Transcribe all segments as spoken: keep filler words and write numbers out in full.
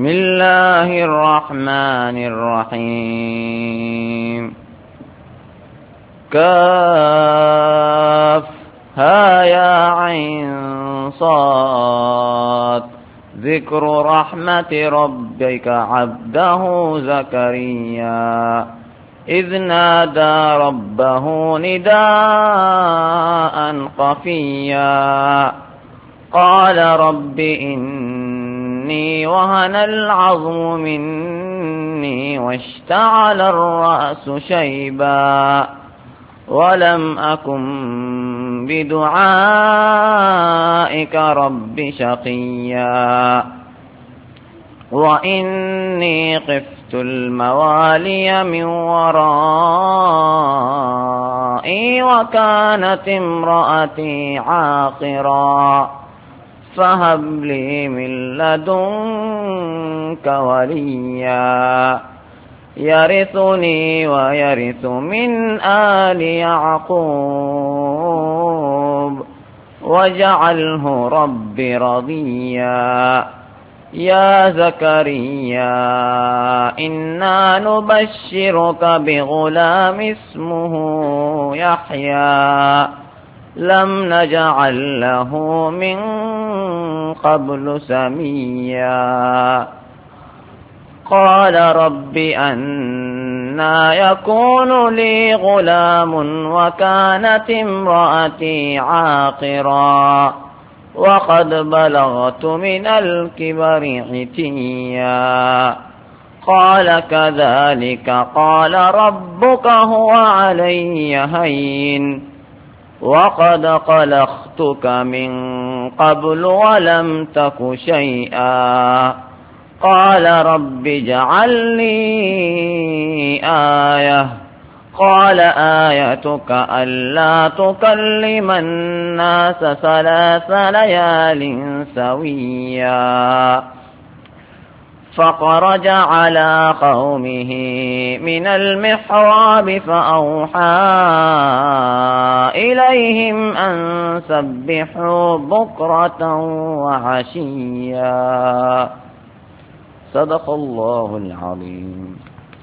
بسم الله الرحمن الرحيم كاف ها يا عين صاد ذكر رحمة ربك عبده زكريا إذ نادى ربه نداء خفيا قال رب إني وهن العظم مني واشتعل الرأس شيبا ولم أكن بدعائك رب شقيا وإني خفت الموالي من ورائي وكانت امرأتي عاقرا فهب لي من لدنك وليا يرثني ويرث من آل يعقوب واجعله رب رضيا يا زكريا إنا نبشرك بغلام اسمه يحيى لم نجعل له من قبل سميا قال رب أنى يكون لي غلام وكانت امرأتي عاقرا وقد بلغت من الكبر عتيا قال كذلك قال ربك هو علي هين وقد خلقتك من قبل ولم تك شيئا قال رب اجعل لي آية قال آيتك ألا تكلم الناس ثلاث ليال سويا فخرج على قومه من المحراب فأوحى إليهم أن سبحوا بكرة وعشيا صدق الله العظيم.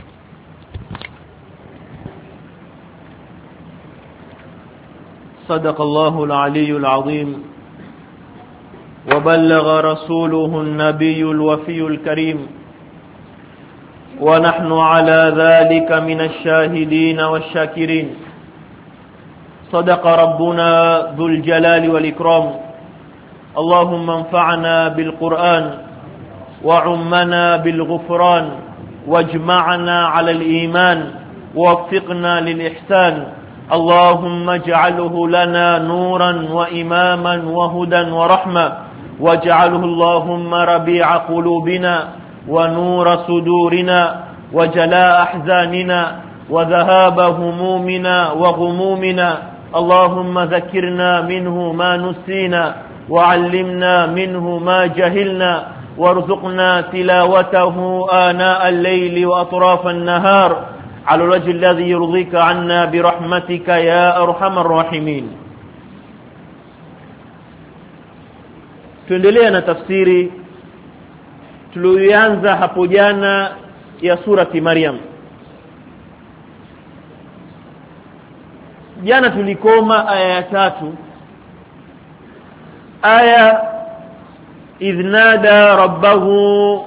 صدق الله العلي العظيم وبلغ رسوله النبي الوفي الكريم ونحن على ذلك من الشاهدين والشاكرين. صدق ربنا ذو الجلال والإكرام. اللهم انفعنا بالقرآن وعمنا بالغفران واجمعنا على الإيمان ووفقنا للإحسان. اللهم اجعله لنا نورا وإماما وهدى ورحمة واجعله اللهم ربيع قلوبنا ونور صدورنا وجلاء أحزاننا وذهاب همومنا وغمومنا. اللهم ذكرنا منه ما نسينا وعلمنا منه ما جهلنا وارزقنا تلاوته آناء الليل وأطراف النهار على الوجه الذي يرضيك عنا برحمتك يا أرحم الراحمين. Tuendelea na tafsiri tuliyoanza hapo jana ya surati Maryam. Jana tulikoma aya ya tatu, aya idh nada rabbahu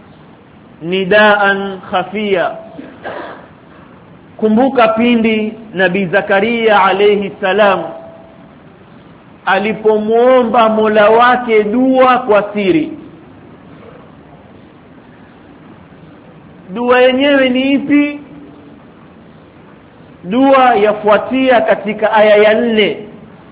nidaan khafiya. Kumbuka pindi Nabii Zakaria alayhi salam alipomuomba Mola wake dua kwa siri. Dua yenyewe ni ipi? Dua yafuatia katika aya ya nne.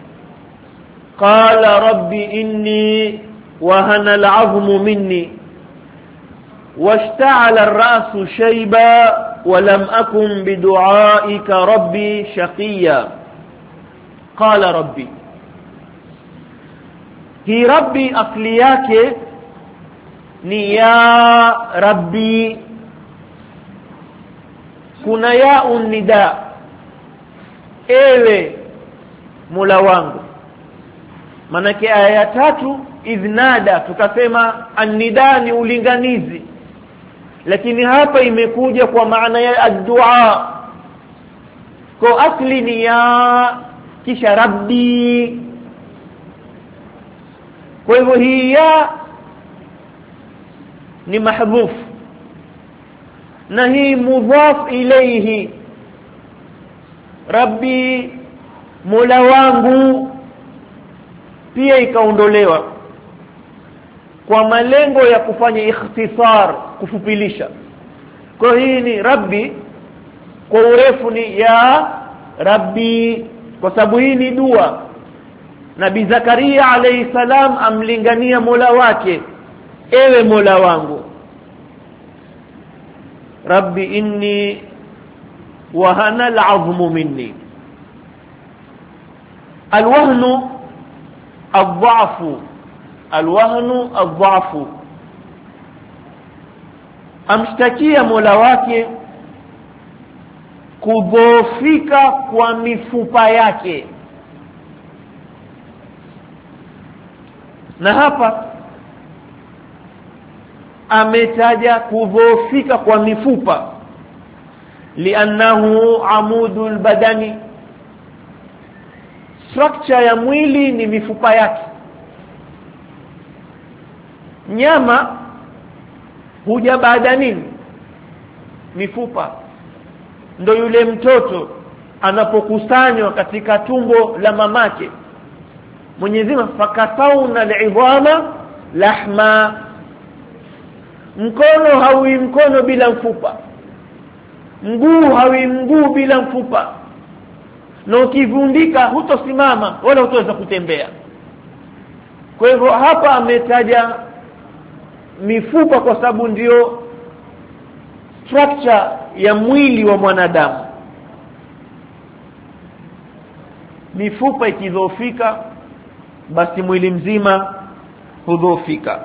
Qala rabbi inni wahana al'azmu minni washta'ala ar-ra'su shayba ولم أكن بدعائك ربي شقيا. قال ربي. هي ربي أصلي yake ni ya rabbi, kuna ya unida, ewe Mola wangu. manake aya ya tatu idhnada tukasema an-nida ni ulinganizi, lakini hapa imekuja kwa maana ya ad-du'a. Kwa asli ni ya kisha rabbi, kwa hivyo hii ya ni mahdhuf na hii mudhaf ilayhi, rabbi mola wangu pia ikaondolewa kwa malengo ya kufanya ikhtisar, kufupilisha. Kwa hii ni rabbi kwa urefu ni ya rabbi, kwa sababu hii ni dua. Nabii Zakaria alayhi salam amlingania mola wake, ewe mola wangu, rabbi inni wahana al'azmu minni. Alwahnu adhafu, alwahnu adhafu, amshtakia mola wake kudhoofika kwa mifupa yake. Na hapa ametaja kudhoofika kwa mifupa li'annahu amudul badani, structure ya mwili ni mifupa yake. Nyama huja baada nini? Mifupa. Ndo yule mtoto anapokusanywa katika tumbo la mamake, Mwenyezi Mungu fakasauna al'idhama lahma. Mkono hawi mkono bila mfupa, mguu hawi mguu bila mfupa, na ukivundika hutosimama wala hutoweza kutembea. Kwa hivyo hapa ametaja mifupa kwa sababu ndio structure ya mwili wa mwanadamu. Mifupa ikidhoofika basi mwili mzima hudhoofika.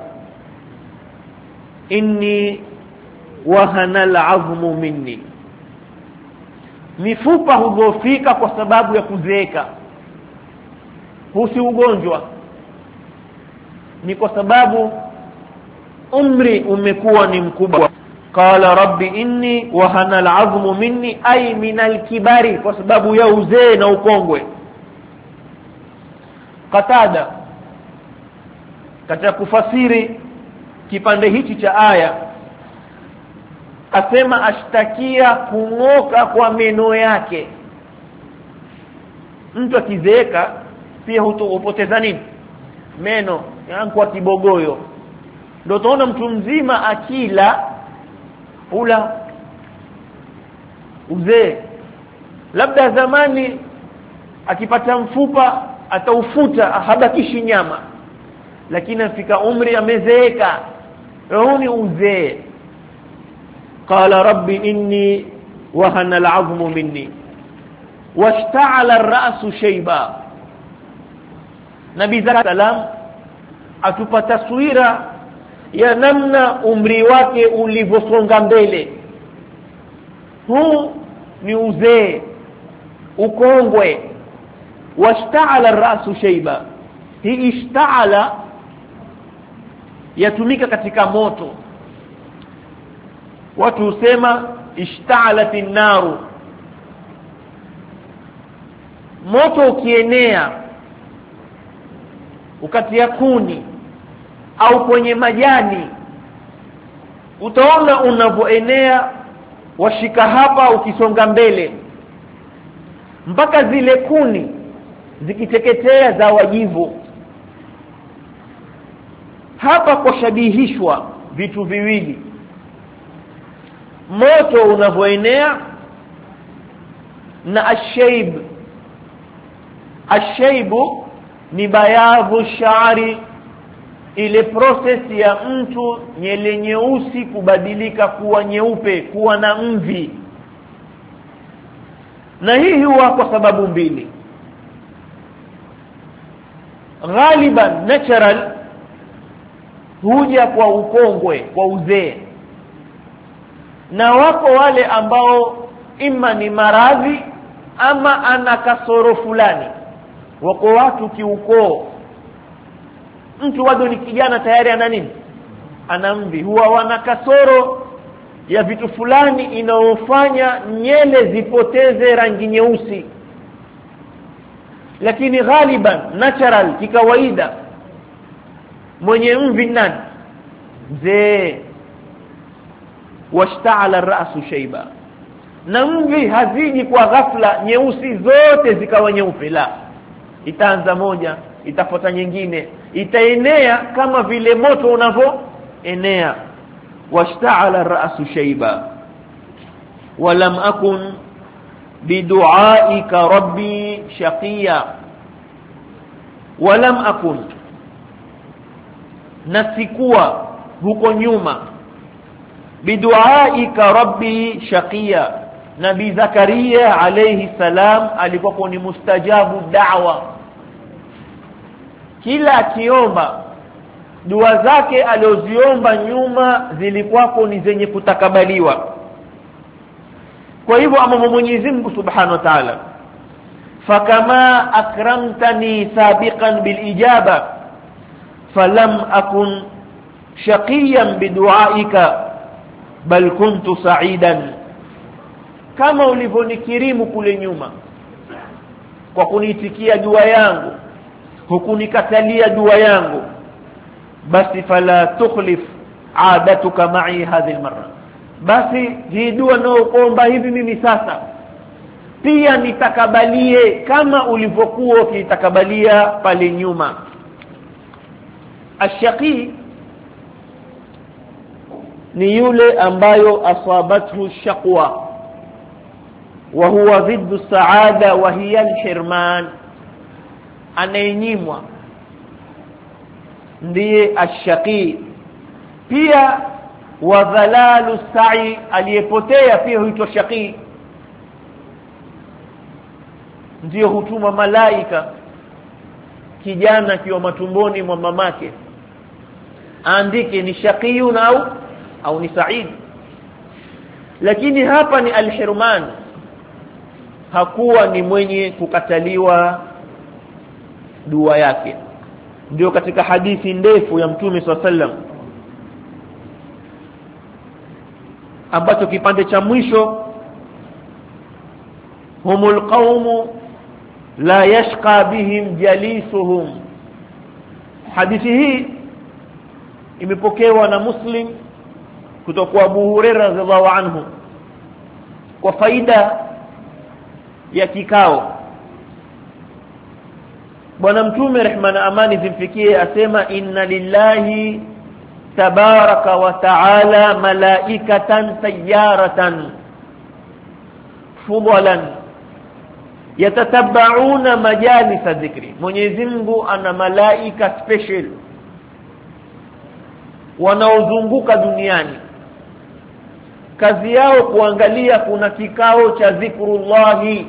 Inni wahana al'azmu minni, mifupa hudhoofika kwa sababu ya kuzeeka. Husi ugonjwa, ni kwa sababu umri umekuwa ni mkubwa. Qala rabbi inni wahana al'azmu minni ay min al-kibari, kwa sababu ya uzee na ukongwe. Qatada katika kufasiri kipande hichi cha aya asema ashtakia kung'oka kwa meno yake. Mtu akizeeka pia hupoteza nini? Meno, yani kwa kibogoyo. Ndio tunaona mtu mzima akila ula uzee. Labda zamani akipata mfupa ataufuta, habakishi nyama, lakini afika umri amezeeka, huu ni uzee. Qala rabbi inni wahana al'azmu minni washta'ala ar-ra'su shayba. Nabii Zakaria atupa taswira ya namna umri wake ulivyosonga mbele. Huu ni uzee, ukongwe. Washta'ala ar-ra'su shayba, hii ishta'ala yatumika katika moto. Watu husema ishta'alatin naru, moto ukienea ukatia kuni au kwenye majani, utaona unavyoenea, washika hapa ukisonga mbele mpaka zile kuni zikiteketea za wajivu. Hapa kwa shabihishwa vitu viwili, moto unavyoenea na ashayb. Ashaybu ni bayadhu shari, ile process ya mtu nyele nyeusi kubadilika kuwa nyeupe, kuwa na mvi. Na hii huwa kwa sababu mbili. Ghaliban natural huja kwa ukongwe, kwa uzee. Na wako wale ambao ima ni maradhi ama ana kasoro fulani. Wako watu kiukoo mtu bado ni kijana tayari ana nini? Ana mvi. Huwa wana kasoro ya vitu fulani inaofanya nyele zipoteze rangi nyeusi, lakini ghaliban natural kikawaida mwenye mvi nani? Mzee. Washta'ala ar-ra'su shayba, na mvi haziji kwa ghafla nyeusi zote zikawa nyeupe, la, itaanza moja, itafuata nyingine, itaenea kama vile moto unavyoenea. Washta'ala ar-ra'su shayba walam akun bidu'aika rabbi shaqiya, walam akun, nasikuwa huko nyuma, bidu'aika rabbi shaqiya. Nabii Zakaria alayhi salam alikuwa ni mustajabu da'wa, kila akiomba dua zake alizoziomba nyuma zilikuwa ni zenye kutakabaliwa. Kwa hivyo amama Mwenyezi Mungu Subhanahu wa Ta'ala, fakama akramtani sabiqan bil ijaba falam akun shaqiyan bidu'aika bal kuntu sa'idan, kama ulivonikirimu kule nyuma kwa kuniitikia dua yangu, hukunikatalia dua yangu, basi fala tukhlif aadatuka ma'i hadhihi almarra, basi hii dua naokuomba hivi mimi sasa pia nitakabalie kama ulivyokuwa ukitakabalia pale nyuma. Ashaqi ni yule ambayo asabathu shaqwa wa huwa dhiddu saada wa hiya alhirman, anayenyimwa ndiye ashaqi. Pia wa dhalalu sa'i, aliyepotea pia huitwa shaqi. Ndio hutuma malaika kijana kiwa matumboni mwa mamake aandike ni shaqiyun au au ni sa'id. Lakini hapa ni alhirman, hakuwa ni mwenye kukataliwa dua yake. Ndio katika hadithi ndefu ya Mtume swalla sallam ambacho kipande cha mwisho, humul qaumu la yashqa bihim jalisuhum. Hadithi hii imepokewa na Muslim kutoka kwa Abu Hurairah radhiallahu anhu kwa faida ya kikao. Bwana Mtume rehma na amani zimfikie asema, inna lillahi tabaraka wa ta'ala malaikatan sayyaratan fudalan yatatabba'una majalisa dhikri. Mwenyezi Mungu ana malaika special wanaozunguka duniani, kazi yao kuangalia kuna kikao cha dhikrullahi.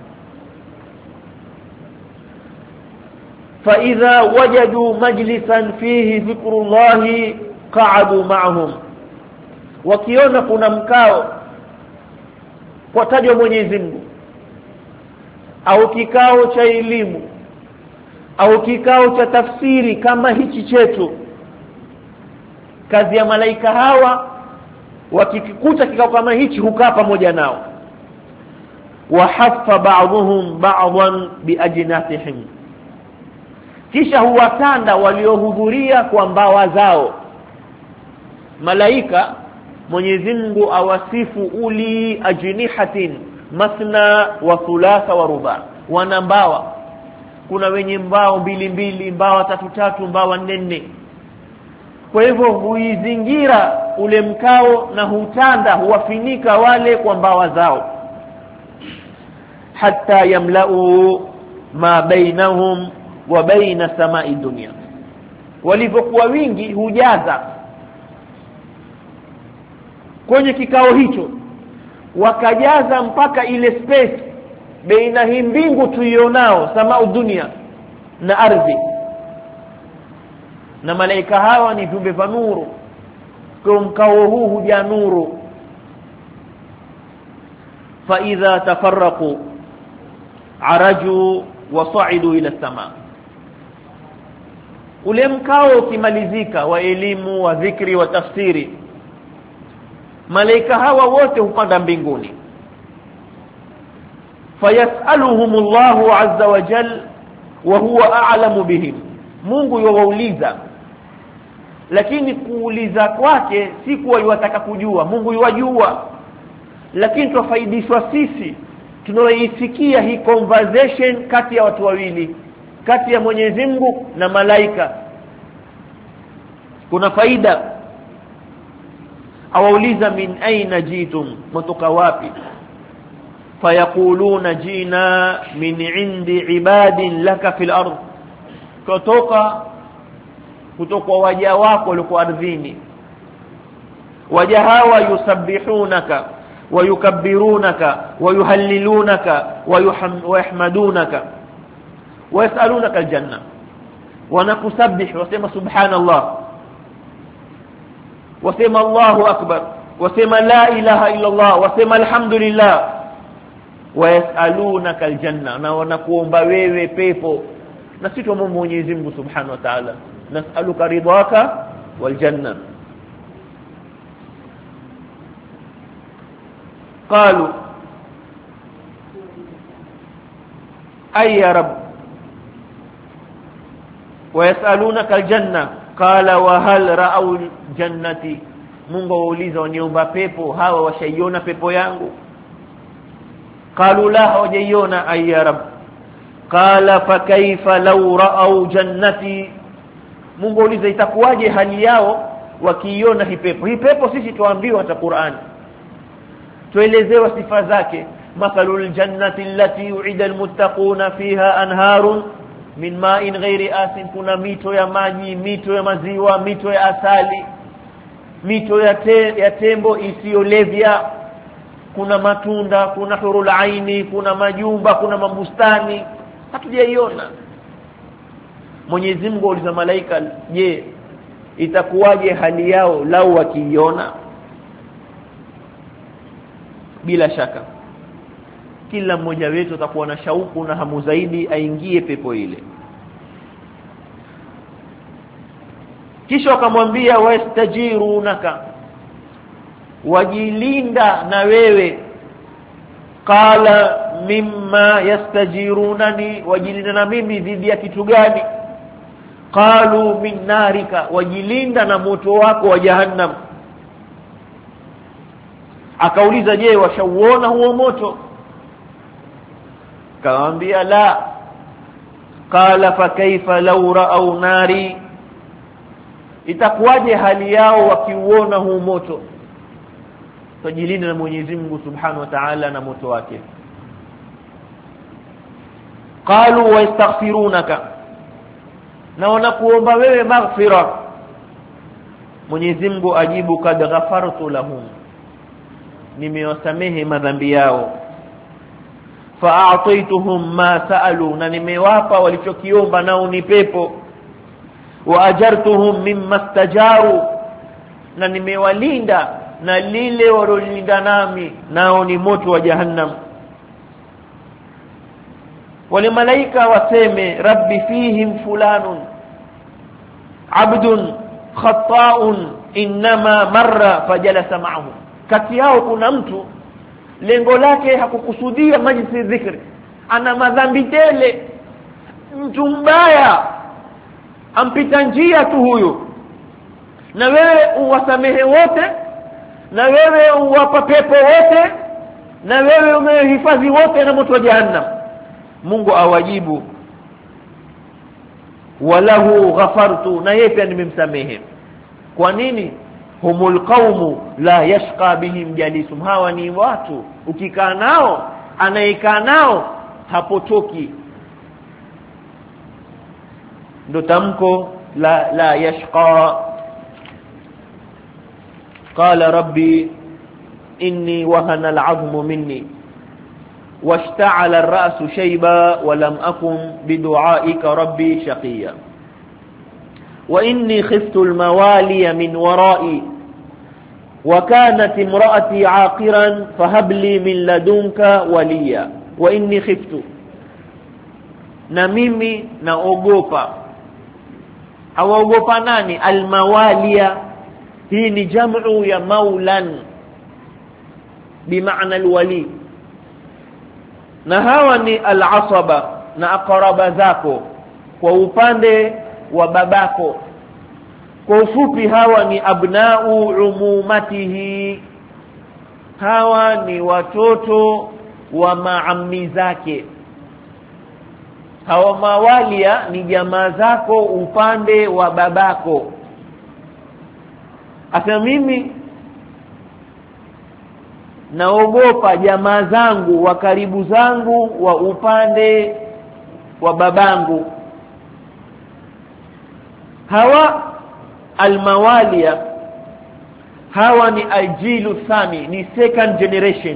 fa idha wajadu majlisan fihi dhikrullahi qa'adu ma'ahum, wakiona kuna mkao kwa tajwa Mwenyezi Mungu au kikao cha elimu au kikao cha tafsiri kama hichi chetu, kazi ya malaika hawa wakikuta kikao kama hichi hukaa pamoja nao. wa haffa ba'dhum ba'dhan biajnatihim, kisha huwatanda waliohudhuria kwa mbawa zao. Malaika Mwenyezi Mungu awasifu uli ajnihatin masna wa thulatha wa ruba, wana mbawa. Kuna wenye mbao mbili mbili, mbawa tatu tatu, mbawa nne nne. Kwa hivyo huizingira ule mkao na hutanda, huwafinika wale kwa mbawa zao, hatta yamla'u ma bainahum wa baina samai dunya. Walipokuwa wingi hujaza kwenye kikao hicho, wakajaza mpaka ile space baina hii mbingu tuionao samau dunia na ardhi. Na malaika hawa ni viumbe vya nuru, kwa mkao huu huja nuru. fa idha tafarraqu araju wa sa'idu ila sama, ule mkao ukimalizika wa elimu wa dhikri wa tafsiri, malaika hawa wote hupanda mbinguni. Fayasaluhumullahu azza wa jalla wa huwa a'lamu bihim, Mungu yuwauliza, lakini kuuliza kwake si kuwa yuwataka kujua, Mungu yuwajua, lakini tufaidishwa sisi tunaoisikia hii conversation kati ya watu wawili, kati ya Mwenyezi Mungu na malaika. Kuna faida. Awauliza, min aina jitum, mtoka wapi? Fayaquluna jina min indi ibadin laka fil ardh, kutoka kutoka waja wako walio ardhini. Waja hawa yusabbihunaka wa yukabbirunaka wa yuhallilunaka wa yahmadunaka wa yasalunaka aljanna. Wanakusabbih, wasema subhanallah, wasema Allahu akbar, wasema la ilaha illa Allah, wasema alhamdulillah, wa yasalunaka aljanna, na wanakuomba wewe pepo. Na sisi tumomba Mwenyezi Mungu Subhanahu wa Ta'ala, nas'aluka ridwaka wal janna. qalu ay ya rab wa yasalunaka aljanna, qala wa hal ra'aw jannati, Mungu wauliza waniomba pepo hawa washaiona pepo yangu? Qalu la, hawajaiona. Ay ya rab, qala fa kaifa law ra'aw jannati, Mungu wauliza itakuwaje hali yao wakiiona hii pepo? Hii pepo sisi tuambiwa hata Qur'an, tuelezewa sifa zake. Mathalul jannati allati yu'ida almuttaquna fiha anharun min ma'in ghairi asin, kuna mito ya maji, mito ya maziwa, mito ya asali, mito ya, te, ya tembo isiyolevya, kuna matunda, kuna hurul aini, kuna majumba, kuna mabustani. Hatujaiona. Mwenyezi Mungu auliza malaika, je, itakuwaje hali yao lau wakiiona? Bila shaka kila mmoja wetu atakuwa na shauku na hamu zaidi aingie pepo ile. Kisha akamwambia, wastajirunaka, wajilinda na wewe. Qala mimma yastajirunani, wajilinda na mimi dhidi ya kitu gani? Qalu min narika, wajilinda na moto wako wa jahannam. Akauliza, je, washauona huo moto? Kaambia la. Qala fa kaifa law ra'aw nari, itakuwaje hali yao wakiuona huo moto? Tujilinda na Mwenyezi Mungu Subhanahu wa Ta'ala na moto wake. Qalu wa yastaghfirunaka, na wanakuomba wewe maghfira. Mwenyezi Mungu ajibu, kad ghafartu lahum, nimewasamehe madhambi yao. Fa'ataituhum ma sa'alu, na nimewapa walichokiomba, nao ni pepo. Wa ajartuhum mimma stajaru, na nimewalinda na lile walolinda nami, nao ni moto wa jahannam. Wale malaika waseme, rabbi fihim fulanun abdun khata'un inma marra fajalasa ma'ahu, kati yao kuna mtu lengo lake hakukusudia majlisi dhikri, ana madhambi tele, mtu mbaya, ampita njia tu huyu, na wewe uwasamehe wote, na wewe uwapa pepo wote, na wewe umehifadhi wote na moto wa jahannam. Mungu awajibu, walahu ghafartu, na yeye pia nimemsamehe. Kwa nini? humul qaumu la yashqa bihim jalisum, hawa ni watu ukikaa nao, anayekaa nao hapotoki. ndo tamko la la yashqa. qala rabbi inni wahana al'azmu minni washta'ala ar-ra'su shayba wa lam akun bidu'aika rabbi shaqiya wa inni khiftu al-mawaliya min wara'i wa kanat imra'ati 'aqiran fahab li min ladunka waliya wa inni khiftu, na mimi naogopa awaogopa nani? Almawalia. Hii ni jamu ya maulan bimaana alwali. Na hawa ni alasaba, na aqraba zako kwa upande wa babako. Kwa ufupi hawa ni abnau umumatihi, hawa ni watoto wa maammi zake. Hawa mawalia ni jamaa zako upande wa babako. Asa mimi naogopa jamaa zangu wa karibu zangu wa upande wa babangu. Hawa almawalia, hawa ni aljilu thani, ni second generation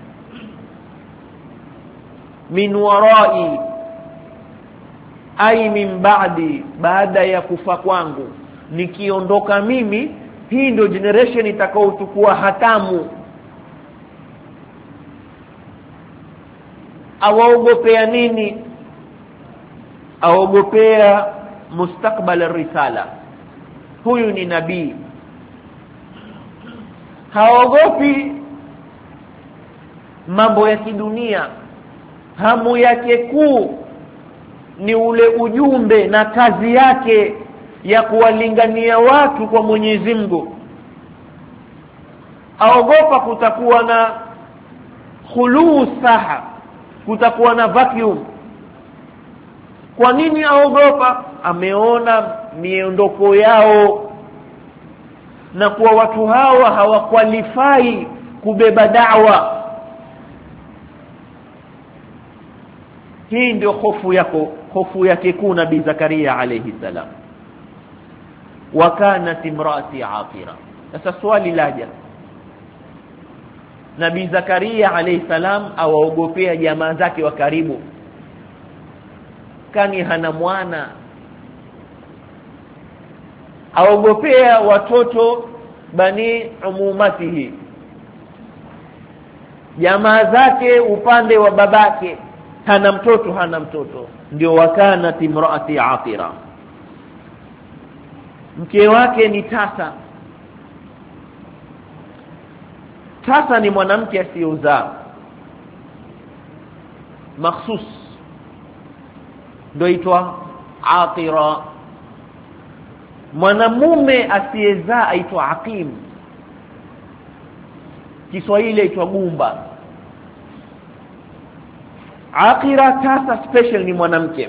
min warai, ai min ba'di, baada ya kufa kwangu. Nikiondoka mimi, hii ndio generation itakayochukua hatamu. Awaogopea nini? Awaogopea mustakbal ar-risala. Huyu ni nabii. Haogopi mambo ya kidunia. Hamu yake kuu ni ule ujumbe na kazi yake ya kuwalingania watu kwa Mwenyezi Mungu. Aogopa kutakuwa na khuluu saha, kutakuwa na vacuum. Kwa nini aogopa? Ameona miondoko yao na kuwa watu hawa hawakwalifai kubeba da'wa. Hii ndio hofu yako, hofu yake kuu Nabii Zakaria alayhi salam. Wa kanat imraati aqira. Sasa swali laja, Nabii Zakaria alayhi salam awaogopea jamaa zake wa karibu, kani hana mwana. Aogopea watoto bani umumatihi, jamaa zake upande wa babake, hana mtoto hana mtoto. Ndio wakana timraati aqira, mke wake ni tasa. Tasa ni mwanamke asiyozaa makhsus, ndio aitwa aqira. Mwanamume asiyezaa aitwa aqim, Kiswahili aitwa gumba. Aqira, tasa special ni mwanamke.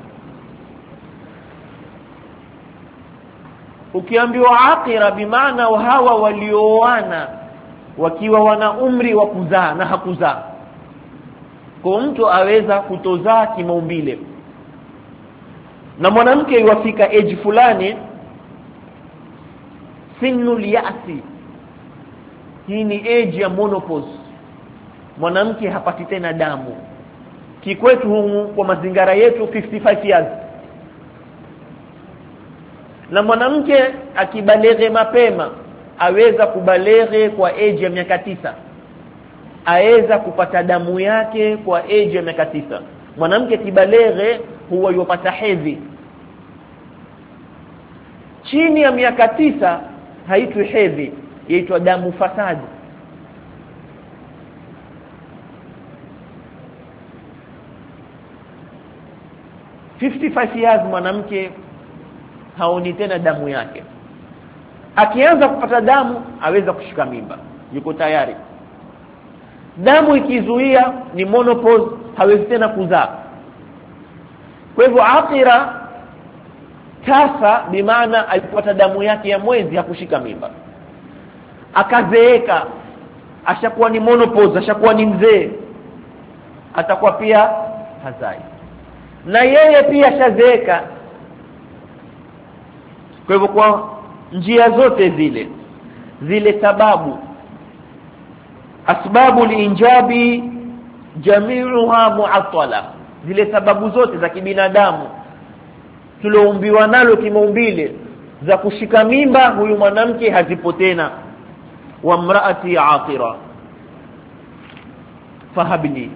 Ukiambiwa aqira bimaana hawa walioana wakiwa wana umri wa kuzaa na hakuzaa. Kwa mtu aweza kutozaa kimaumbile, na mwanamke iwafika age fulani, sinul ya'si, hii ni age ya menopause. Mwanamke hapati tena damu. Kikwetu humu kwa mazingira yetu fifty-five years. Na mwanamke akibaleghe mapema aweza kubaleghe kwa age ya miaka tisa, aweza kupata damu yake kwa age ya miaka tisa. Mwanamke kibaleghe huwa yupata hedhi. Chini ya miaka tisa haitwi hedhi, yaitwa damu fasadi. fifty-five years mwanamke haoni tena damu yake. Akianza kupata damu aweza kushika mimba, yuko tayari. Damu ikizuia ni menopause, hawezi tena kuzaa. Kwa hivyo aqira, tasa bimaana alipata damu yake ya mwezi hakushika mimba. Akazeeka, ashakuwa ni menopause, ashakuwa ni mzee, atakuwa pia hazai. Na yeye pia shazeeka. Kwa hivyo kwa njia zote zile zile sababu, asbabu liinjabi jami'uha mu'attala, zile sababu zote za kibinadamu tulioumbiwa nalo kimaumbile za kushika mimba huyu mwanamke hazipo tena. Wa mraati aqira fahabli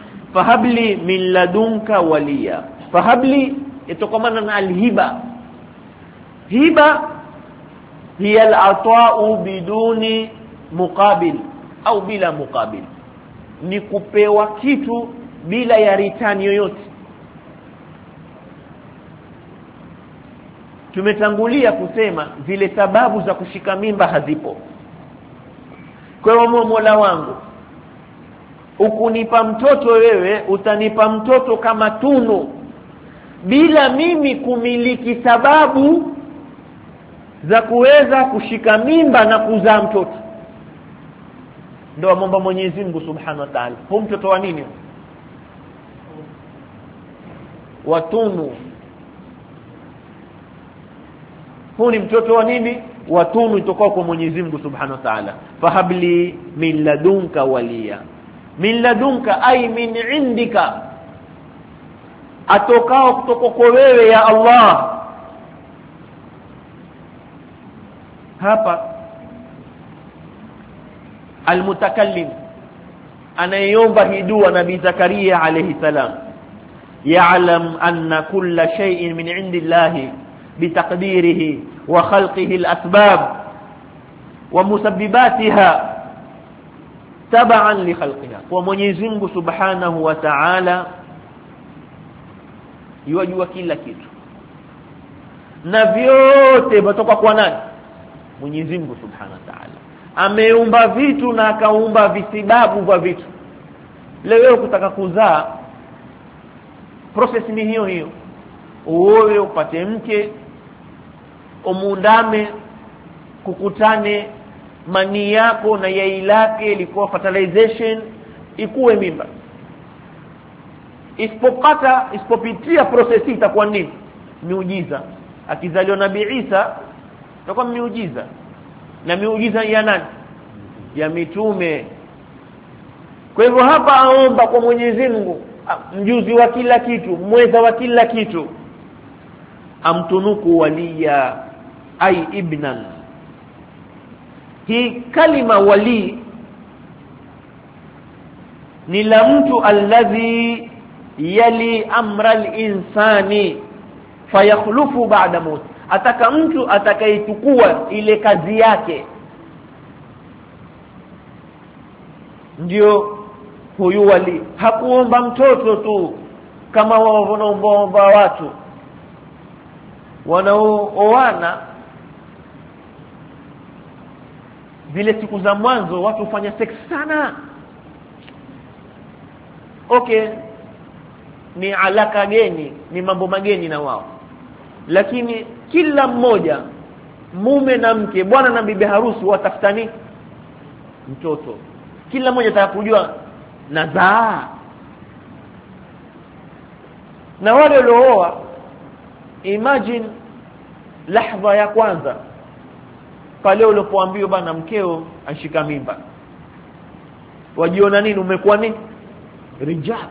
fahabli min ladunka waliya. Fahabli itokomana na alhiba, hiba hiya al-ata'u biduni muqabil au bila muqabil, ni kupewa kitu bila ya return yoyote. Tumetangulia kusema zile sababu za kushika mimba hazipo. Kwa hiyo Mola wangu, ukunipa mtoto wewe, utanipa mtoto kama tunu bila mimi kumiliki sababu za kuweza kushika mimba na kuzaa mtoto. Ndio amomba Mwenyezi Mungu Subhanahu wa Ta'ala. Huyu mtoto wa nini? Watunu. Huyu ni mtoto wa nini? Watunu itokao kwa Mwenyezi Mungu Subhanahu wa Ta'ala. Fahabli min ladunka waliya. Min ladunka ay min indika, atokao kutoka kwa wewe ya Allah. Hapa almutakallim anayeomba hii dua Nabii Zakaria alayhi salam, ya'lam anna kulla shay'in min indillahi bitaqdirihi wa khalqihi al-asbab wa musabbibatiha tab'an li khalqiha. Kwa Mwenyezi Mungu Subhanahu wa Ta'ala yajua kila kitu, na vyote vitoka kwa nani? Mwenyezi Mungu Subhanahu wa Ta'ala. Ameumba vitu na akaumba visibabu vya vitu. Leo kutaka kuzaa, process ni hiyo hiyo. Uoe, upate mke, umundame, kukutane mani yako na yai lake ilikuwa fertilization, ikuwe mimba. Isipopata, isipopitia process hii itakuwa nini? Miujiza. Akizaliwa Nabii Isa itakuwa miujiza. Na miujiza ya nani? Ya mitume. Kwa hivyo hapa aomba kwa Mwenyezi Mungu, mjuzi wa kila kitu, mweza wa kila kitu, amtunuku waliya ay ibnan. Hii kalima wali ni la mtu alladhi yali amra al-insani fayakhlufu ba'da maut. Ataka mtu atakayechukua ile kazi yake, ndio huyu wali. Hakuomba mtoto tu kama wanaomba watu wanaoana. Zile siku za mwanzo watu hufanya sex sana, okay, ni alaka geni, ni mambo mageni na wao, lakini kila mmoja, mume na mke, bwana na bibi harusi, watafutani mtoto. Kila mmoja anataka kujua nazaa. Na wale waliooa, imagine lahadha ya kwanza pale ulipoambiwa bana mkeo ashika mimba, wajiona nini? Umekuwa nini? Rijal.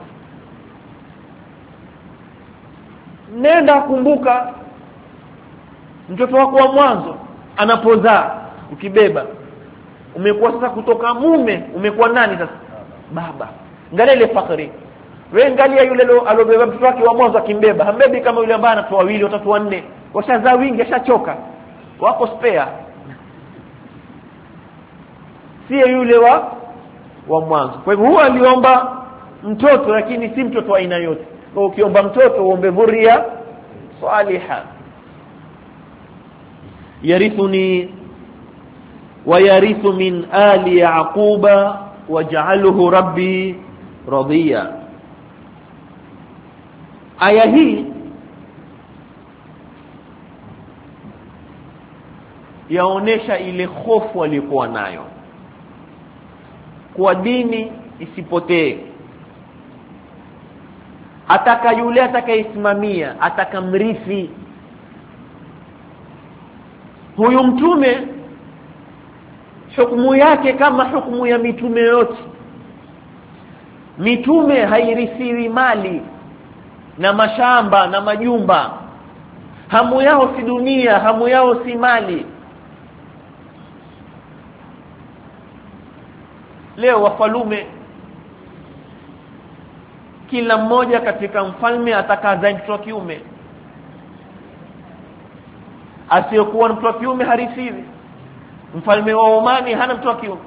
Nenda kumbuka mtoto wako wa mwanzo anapozaa, ukibeba, umekuwa sasa kutoka mume umekuwa nani sasa? Baba. Angalia ile fakari. Wewe angalia yule alobeba mtoto wake wa mwanzo akimbeba, hambebi kama yule ambaye anatoa wawili watatu wanne, washazaa wingi, ashachoka, wako spare. Si yule wa wa mwanzo. Kwa hivyo huwa aliomba mtoto, lakini si mtoto wa aina yote. Kwa ukiomba mtoto uombe dhuria salihah. Yarithuni wa yarithu min ali yaquba waj'alhu rabbi radiya. Aya hii yaonesha ile hofu alikuwa nayo kwa dini isipotee. Ataka yule atakayesimamia, atakamrithi huyu mtume, hukumu yake kama hukumu ya mitume yote. Mitume hairithiwi mali na mashamba na majumba. Hamu yao si dunia, hamu yao si mali. Leo wafalume, kila mmoja katika mfalme atakaza mtoto wa kiume. asiyokuwa mtu wa kiume harithiwi. Mfalme wa Omani hana mtu wa kiume,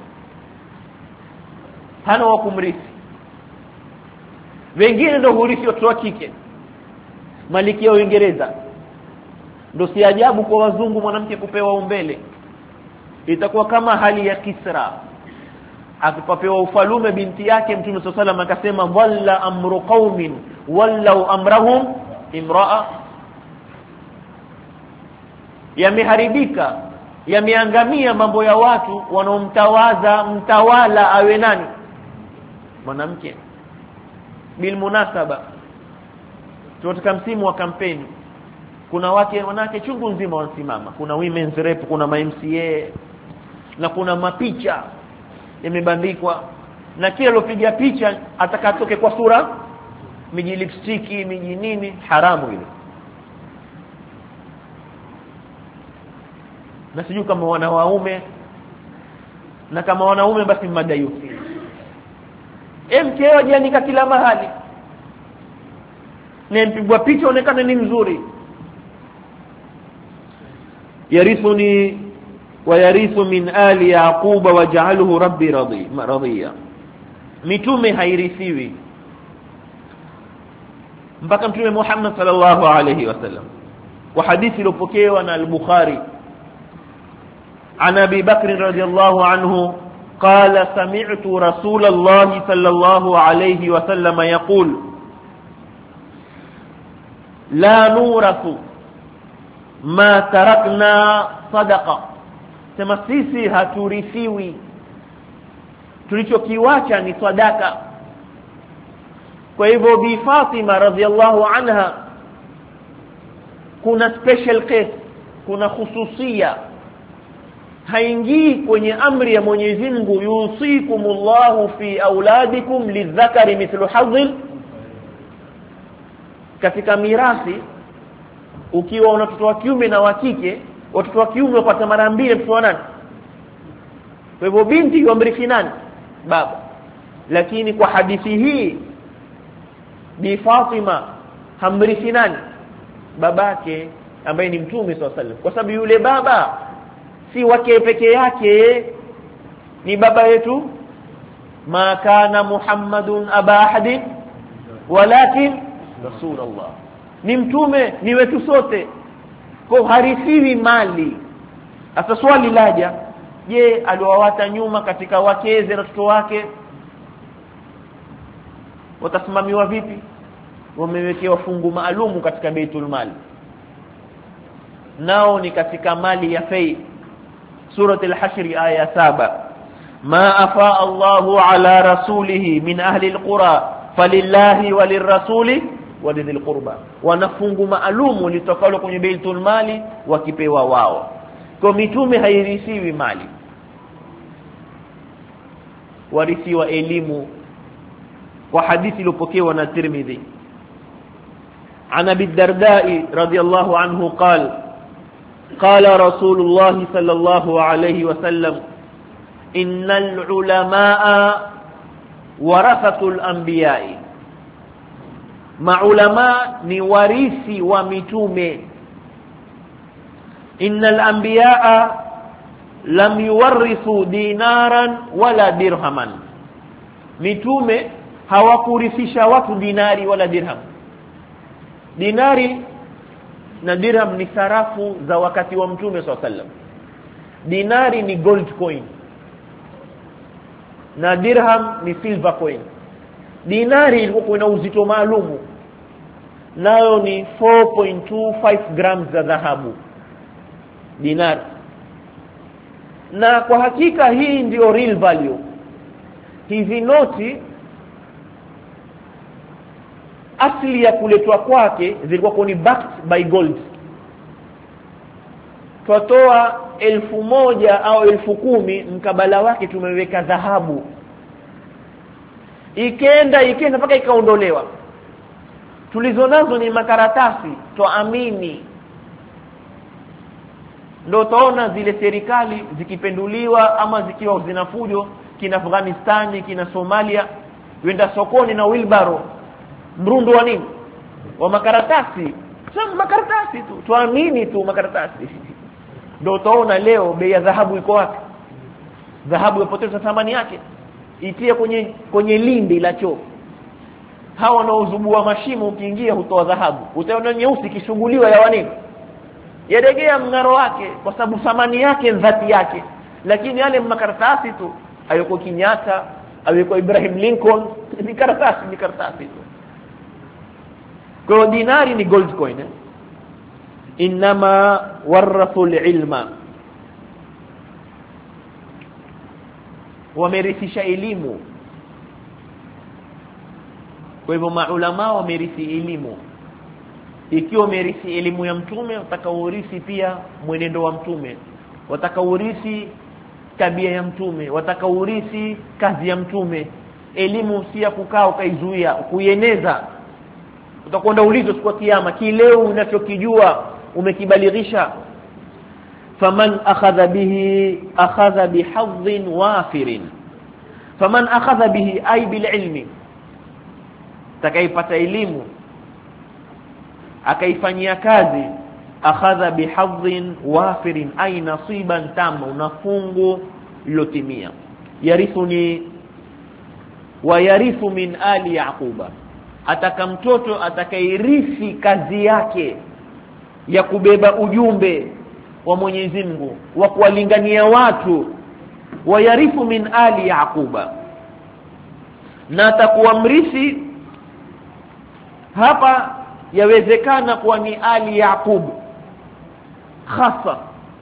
hana wa kumrithi. Wengine ndio hurithi watu wa kike. Malkia wa Uingereza, ndio si ajabu kwa wazungu mwanamke kupewa umbele. Itakuwa kama hali ya Kisra akipapewa ufalume binti yake, Mtume صلى الله عليه وسلم akasema walla amru qaumin wallau amrahum imraa. Yameharibika, yameangamia mambo ya watu wanaomtawaza mtawala awe nani? Mwanamke. Bil munasaba, tunataka msimu wa kampeni, kuna wake wanawake chungu nzima wanasimama, kuna women's rep, kuna ma M C A, na kuna mapicha yamebandikwa, na kila lopiga picha atakatoke kwa sura miji lipstick, miji nini, haramu ile. Na sijui kama wana waume, na kama wanaume basi madayusi. M K wajianika kila mahali, na mpigwa picha onekana ni mzuri. Yarithuni wa yarithu min ali yaquba waj'alhu rabbi radhi radhiya. Mitume hairithiwi mpaka Mtume Muhammad sallallahu alayhi wasallam. Kwa hadithi iliyopokewa na al-Bukhari عن أبي بكر رضي الله عنه قال سمعت رسول الله صلى الله عليه وسلم يقول لا نورث ما تركنا صدقة. sema sisi haturithiwi, tulichokiwacha ni sadaka. Kwa hivyo Bi Fatima radhiallahu anha kuna special case, kuna khususia, haingii kwenye amri ya Mwenyezi Mungu yusikumullahu fi auladikum lidhakari mithlu hadhil. Katika mirathi, ukiwa una watoto wa kiume na wa kike, watoto wa kiume wapata mara mbili mtoto wa nani? Kwa hivyo binti yomrithi nani? Baba. Lakini kwa hadithi hii Bi Fatima hamrithi nani? Babake ambaye ni Mtume sallallahu alaihi wasallam, kwa sababu yule baba si wake peke yake, ni baba yetu. Ma kana Muhammadun aba ahadin walakin rasulullah, ni mtume, ni wetu sote, kwa harithiwi mali. Sasa swali laja, je, aliowawata nyuma katika wakeze na watoto wake watasimamiwa vipi? Wamewekewa fungu maalumu katika Baitul Mali, nao ni katika mali ya fai. Surah Al-Hashr aya saba, ma afa Allahu ala rasulihi min ahli alqura falillahi walirrasuli walidhil qurba. Wanafungu maalumu litokalo kwenye Baitul Mali wakipewa wao. Kwa mitume hairithiwi mali, warithiwa elimu. Kwa hadithi iliyopokewa na Tirmidhi عن أبي الدرداء رضي الله عنه قال قال رسول الله صلى الله عليه وسلم إن العلماء ورثة الأنبياء. معلماء نورثي ومتومه. إن الأنبياء لم يورثوا دينارا ولا درهما. متومه hawakurithisha watu dinari wala dirham. Dinari na dirham ni sarafu za wakati wa Mtume sallallahu alaihi wasallam. Dinari ni gold coin na dirham ni silver coin. Dinari ilikuwa ina uzito maalumu, nayo ni four point two five grams za dhahabu dinari. Na kwa hakika hii ndio real value. Hizi noti asili ya kuletwa kwake zilikuwa ni backed by gold. Twatoa elfu moja au elfu kumi, mkabala wake tumeweka dhahabu. Ikenda ikenda mpaka ikaondolewa. Tulizonazo ni makaratasi, tuamini. Ndio taona zile serikali zikipenduliwa ama zikiwa zinafujo, kina Afghanistan, kina Somalia, wenda sokoni na wheelbarrow, mrundo wa nini? Wa makaratasi. Sasa makaratasi tu, tuamini tu makaratasi. ndio utaona leo bei ya dhahabu iko wapi. Dhahabu yapoteza thamani yake, itie kwenye kwenye lindi la choo. Hawa wanaozubua mashimo ukiingia hutoa dhahabu, utaona nyeusi kishunguliwa ya wanini, yadegea mngaro wake kwa sababu thamani yake dhati yake. Lakini yale makaratasi tu, ayoko Kenyatta, ayoko Ibrahim Lincoln, ni karatasi, ni karatasi tu. Kwa dinari ni gold coin eh? Inma warathu ilma, wamerithisha elimu. Kwa hivyo maulama wamerithi elimu. Ikiwa wamerithi elimu ya mtume, watakaurithi pia mwenendo wa mtume, watakaurithi tabia ya mtume, watakaurithi kazi ya mtume. Elimu si ya kukaa ukaizuia, kuieneza. Utakwenda ulizo siku ya kiyama, kileo unachokijua umekibalighisha. Faman akhadha bihi akhadha bihadhin wafirin. Faman akhadha bihi ay bil ilmi, takaipata elimu akaifanyia kazi, akhadha bihadhin wafirin ay nasiban tamma, unafungu lilotimia. Yarithuni wa yarithu min ali yaquba, ataka mtoto atakairithi kazi yake ya kubeba ujumbe wa Mwenyezi Mungu, wa kuwalingania watu. Wa yarithu min ali yaquba, na atakuwa mrithi. Hapa yawezekana kuwa ni ali Yaqub hasa.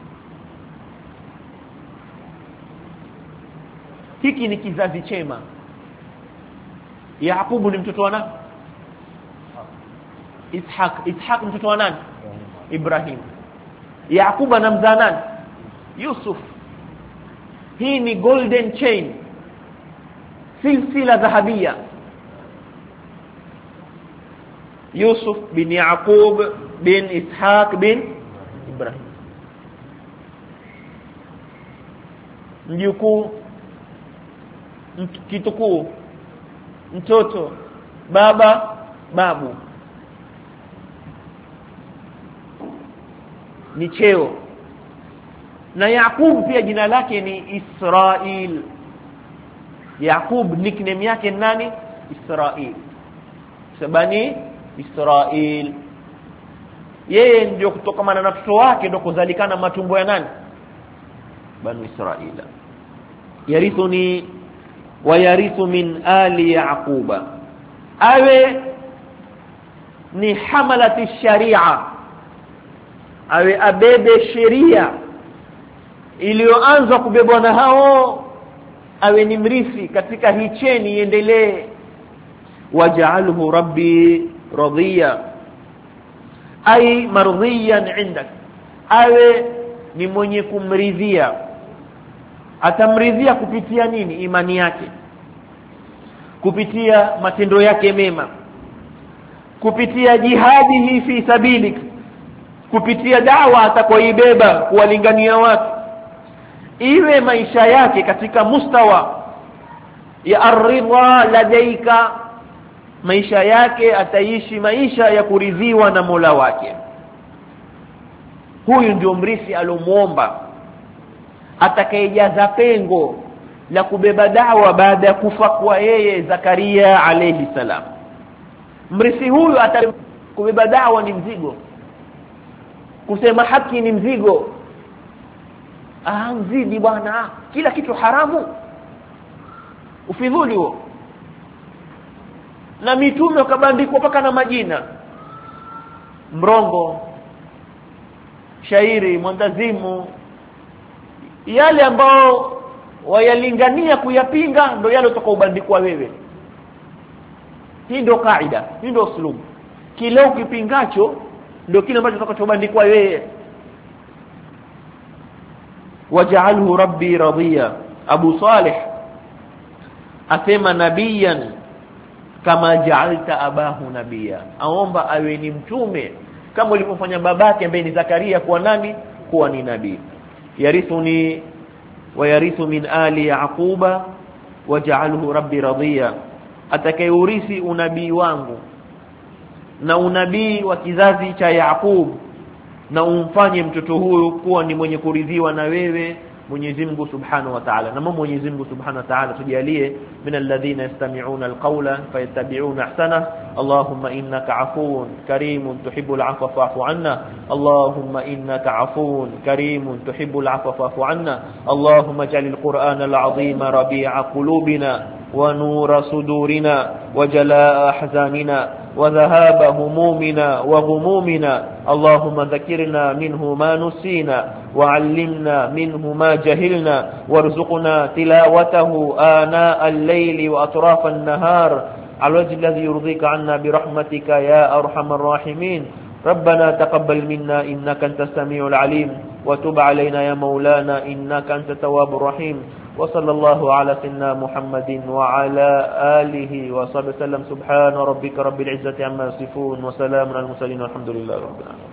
Hiki ni kizazi chema. Yaqub ni mtoto wa nani? Ishaq. Ishaq mtoto wa nani? Ibrahim. Yaqub anamzaa nani? Yusuf. Hii ni golden chain, silsila dhahabia. Yusuf bin Yaqub bin Ishaq bin Ibrahim. Mjukuu, kitukuu, mtoto, baba, babu. Ni cheo. Na Yaqub pia jina lake ni Israel. Yaqub nickname yake nani? Israel. Sabani Israel. Yeye ndio kutokana na mtoto wake ndio kuzalikana matumbo ya nani? Banu Israila. Yarithuni wa yarithu min ali yaquba, awe ni hamalati sharia, awe abebe sheria iliyoanza kubebwa na hao, awe ni mrithi katika hii cheni iendelee. Waj'alhu rabbi radhiya ay mardiyan indak, awe ni mwenye kumridhia. Atamridhia kupitia nini? Imani yake, kupitia matendo yake mema, kupitia jihadi hii fi sabilik, kupitia da'wa atakoibeba kuwalingania watu. Iwe maisha yake katika mustawa ya ar-ridha ladaika, maisha yake ataishi maisha ya kuridhiwa na Mola wake. Huyu ndio mrithi alomuomba, atakayejaza pengo la kubeba da'wa baada ya kufa kwa yeye Zakaria alayhi salam. Mrithi huyu atakubeba da'wa ni mzigo, kusema haki ni mzigo. Ah, mzidi bwana, kila kitu haramu, ufidhuli huo. Na mitume wakabandikwa paka na majina: mrongo, shairi, mwandazimu. Yale ambao wayalingania kuyapinga ndio yale utakaobandikwa wewe. Hii ndio kaida, hii ndio uslubu. Kile ukipingacho ndio kile ambacho utakachobandikwa wewe. Waj'alhu rabbi radiya. Abu Salih asema nabiyan kama ja'alta abahu nabiyya, aomba awe ni mtume kama ulivyofanya babake ambaye ni Zakaria kuwa nani? Kuwa ni nabii. Yarithuni wa yarithu min ali yaquba waj'alhu rabbi radiya, atakayeurithi unabii wangu na unabii wa kizazi cha Yaqub na umfanye mtoto huyu kuwa ni mwenye kuridhiwa na wewe Mwenyezi Mungu Subhanahu wa Ta'ala. Na Mwenyezi Mungu Subhanahu wa Ta'ala tujalie minal ladhina yastami'una alqawla fayattabi'una ahsana. Allahumma innaka afuwun karimun tuhibbul 'afwa fa'fu 'anna. Allahumma innaka afuwun karimun tuhibbul 'afwa fa'fu 'anna. Allahumma ij'alil qur'ana al-'azima rabi'a qulubina wa nura sudurina wa jalaa ahzanina wa dhahaba humumina wa ghumumina. Allahumma dhakkirna minhu ma nusina wa 'allimna minhu ma jahilna warzuqna tilawatahu ana al-layli wa atraf an-nahar 'ala wajhi alladhi yurdika 'anna bi rahmatika ya arhamar rahimin. ربنا تقبل منا إنك أنت السميع العليم وتب علينا يا مولانا إنك أنت التواب الرحيم. وصلى الله على سيدنا محمد وعلى آله وصحبه وسلم. سبحان ربك رب العزة عما يصفون وسلام على المرسلين والحمد لله رب العالمين.